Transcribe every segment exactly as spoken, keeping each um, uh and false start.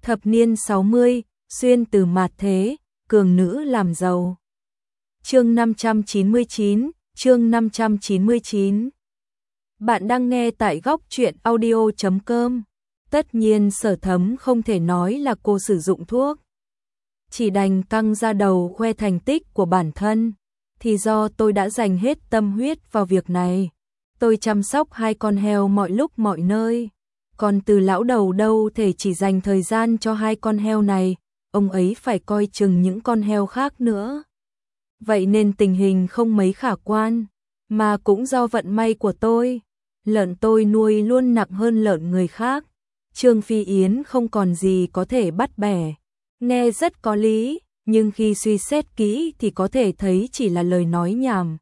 Thập niên sáu mươi, xuyên từ mạt thế, cường nữ làm giàu. Chương năm trăm chín mươi chín, chương năm trăm chín mươi chín. Bạn đang nghe tại góc truyện audio chấm com. Tất nhiên Sở Thấm không thể nói là cô sử dụng thuốc. Chỉ đành căng ra đầu khoe thành tích của bản thân. Thì do tôi đã dành hết tâm huyết vào việc này. Tôi chăm sóc hai con heo mọi lúc mọi nơi. Còn từ lão đầu đâu thể chỉ dành thời gian cho hai con heo này, ông ấy phải coi chừng những con heo khác nữa. Vậy nên tình hình không mấy khả quan, mà cũng do vận may của tôi. Lợn tôi nuôi luôn nặng hơn lợn người khác. Trương Phi Yến không còn gì có thể bắt bẻ. Nghe rất có lý, nhưng khi suy xét kỹ thì có thể thấy chỉ là lời nói nhảm.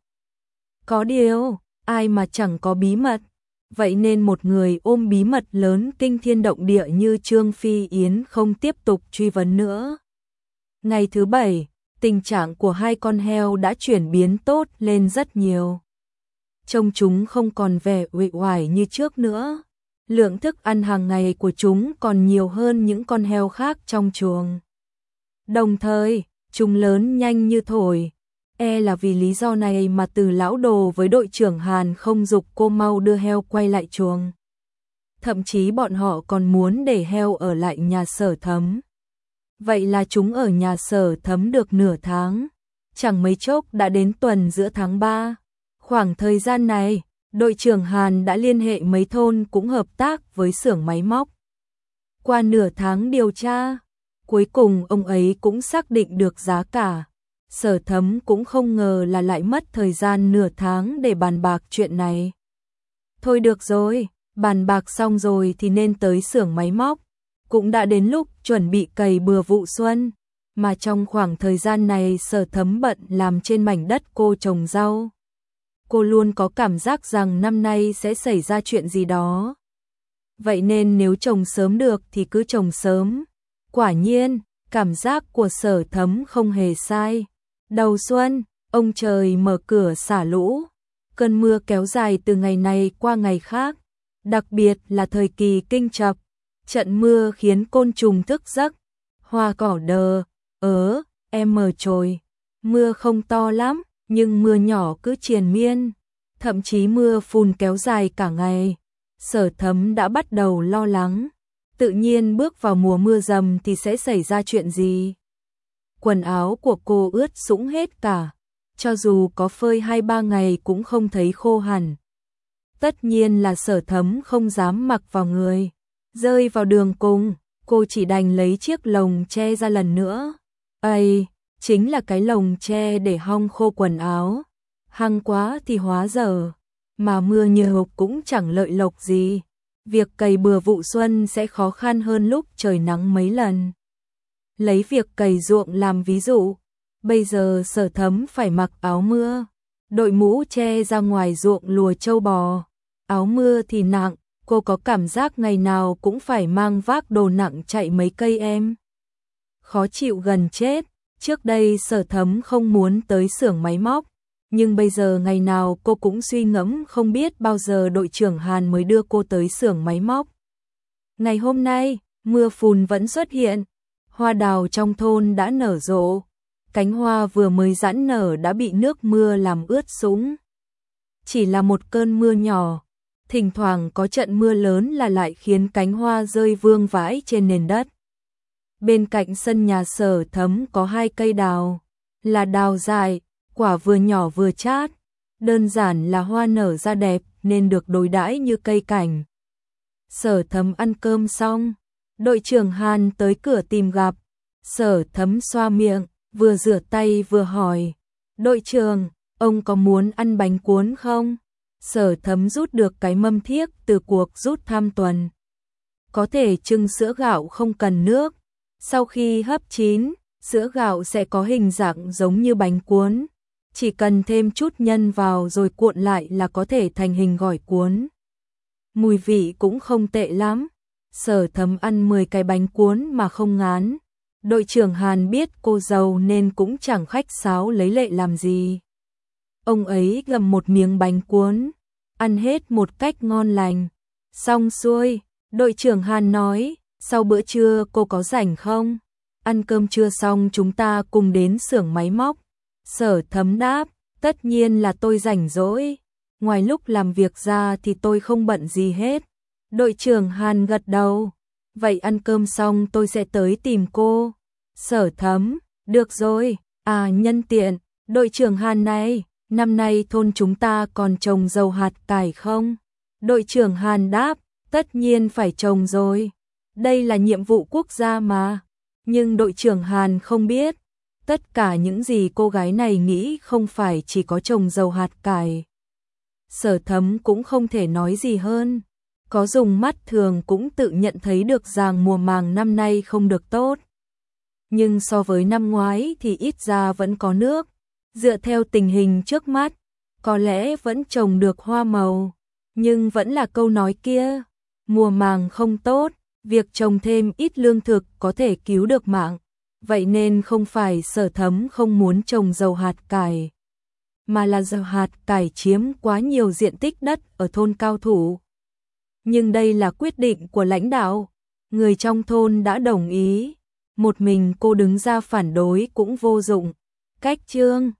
Có điều, ai mà chẳng có bí mật. Vậy nên một người ôm bí mật lớn kinh thiên động địa như Trương Phi Yến không tiếp tục truy vấn nữa. Ngày thứ bảy, tình trạng của hai con heo đã chuyển biến tốt lên rất nhiều. Trông chúng không còn vẻ uể oải như trước nữa. Lượng thức ăn hàng ngày của chúng còn nhiều hơn những con heo khác trong chuồng. Đồng thời, chúng lớn nhanh như thổi. E là vì lý do này mà Từ lão đồ với đội trưởng Hàn không giục cô mau đưa heo quay lại chuồng. Thậm chí bọn họ còn muốn để heo ở lại nhà Sở Thấm. Vậy là chúng ở nhà Sở Thấm được nửa tháng. Chẳng mấy chốc đã đến tuần giữa tháng ba. Khoảng thời gian này, đội trưởng Hàn đã liên hệ mấy thôn cũng hợp tác với xưởng máy móc. Qua nửa tháng điều tra, cuối cùng ông ấy cũng xác định được giá cả. Sở Thấm cũng không ngờ là lại mất thời gian nửa tháng để bàn bạc chuyện này. Thôi được rồi, bàn bạc xong rồi thì nên tới xưởng máy móc. Cũng đã đến lúc chuẩn bị cày bừa vụ xuân, mà trong khoảng thời gian này Sở Thấm bận làm trên mảnh đất cô trồng rau. Cô luôn có cảm giác rằng năm nay sẽ xảy ra chuyện gì đó. Vậy nên nếu trồng sớm được thì cứ trồng sớm. Quả nhiên, cảm giác của Sở Thấm không hề sai. Đầu xuân, ông trời mở cửa xả lũ. Cơn mưa kéo dài từ ngày này qua ngày khác. Đặc biệt là thời kỳ kinh chập. Trận mưa khiến côn trùng thức giấc. Hoa cỏ đờ, ớ, em mờ trồi. Mưa không to lắm, nhưng mưa nhỏ cứ triền miên. Thậm chí mưa phùn kéo dài cả ngày. Sở Thấm đã bắt đầu lo lắng. Tự nhiên bước vào mùa mưa dầm thì sẽ xảy ra chuyện gì? Quần áo của cô ướt sũng hết cả, cho dù có phơi hai ba ngày cũng không thấy khô hẳn. Tất nhiên là Sở Thấm không dám mặc vào người. Rơi vào đường cùng, cô chỉ đành lấy chiếc lồng che ra lần nữa. Ây, chính là cái lồng che để hong khô quần áo. Hăng quá thì hóa dở, mà mưa nhiều cũng chẳng lợi lộc gì. Việc cày bừa vụ xuân sẽ khó khăn hơn lúc trời nắng mấy lần. Lấy việc cày ruộng làm ví dụ, bây giờ Sở Thấm phải mặc áo mưa, đội mũ che ra ngoài ruộng lùa trâu bò. Áo mưa thì nặng, cô có cảm giác ngày nào cũng phải mang vác đồ nặng chạy mấy cây em. Khó chịu gần chết, trước đây Sở Thấm không muốn tới xưởng máy móc, nhưng bây giờ ngày nào cô cũng suy ngẫm không biết bao giờ đội trưởng Hàn mới đưa cô tới xưởng máy móc. Ngày hôm nay, mưa phùn vẫn xuất hiện. Hoa đào trong thôn đã nở rộ, cánh hoa vừa mới giãn nở đã bị nước mưa làm ướt sũng. Chỉ là một cơn mưa nhỏ, thỉnh thoảng có trận mưa lớn là lại khiến cánh hoa rơi vương vãi trên nền đất. Bên cạnh sân nhà Sở Thấm có hai cây đào, là đào dài, quả vừa nhỏ vừa chát, đơn giản là hoa nở ra đẹp nên được đối đãi như cây cảnh. Sở Thấm ăn cơm xong, đội trưởng Hàn tới cửa tìm gặp. Sở Thấm xoa miệng, vừa rửa tay vừa hỏi. Đội trưởng, ông có muốn ăn bánh cuốn không? Sở Thấm rút được cái mâm thiếc từ cuộc rút thăm tuần. Có thể trưng sữa gạo không cần nước. Sau khi hấp chín, sữa gạo sẽ có hình dạng giống như bánh cuốn. Chỉ cần thêm chút nhân vào rồi cuộn lại là có thể thành hình gỏi cuốn. Mùi vị cũng không tệ lắm. Sở Thấm ăn mười cái bánh cuốn mà không ngán. Đội trưởng Hàn biết cô giàu nên cũng chẳng khách sáo lấy lệ làm gì. Ông ấy gầm một miếng bánh cuốn, ăn hết một cách ngon lành. Xong xuôi, đội trưởng Hàn nói, sau bữa trưa cô có rảnh không? Ăn cơm trưa xong chúng ta cùng đến xưởng máy móc. Sở Thấm đáp, tất nhiên là tôi rảnh rỗi. Ngoài lúc làm việc ra thì tôi không bận gì hết. Đội trưởng Hàn gật đầu. Vậy ăn cơm xong tôi sẽ tới tìm cô. Sở Thấm, được rồi. À nhân tiện, đội trưởng Hàn này, năm nay thôn chúng ta còn trồng dầu hạt cải không? Đội trưởng Hàn đáp, tất nhiên phải trồng rồi. Đây là nhiệm vụ quốc gia mà. Nhưng đội trưởng Hàn không biết, tất cả những gì cô gái này nghĩ không phải chỉ có trồng dầu hạt cải. Sở Thấm cũng không thể nói gì hơn. Có dùng mắt thường cũng tự nhận thấy được rằng mùa màng năm nay không được tốt. Nhưng so với năm ngoái thì ít ra vẫn có nước. Dựa theo tình hình trước mắt, có lẽ vẫn trồng được hoa màu. Nhưng vẫn là câu nói kia, mùa màng không tốt, việc trồng thêm ít lương thực có thể cứu được mạng. Vậy nên không phải Sở Thấm không muốn trồng dầu hạt cải, mà là dầu hạt cải chiếm quá nhiều diện tích đất ở thôn Cao Thủ. Nhưng đây là quyết định của lãnh đạo, người trong thôn đã đồng ý, một mình cô đứng ra phản đối cũng vô dụng. Cách chương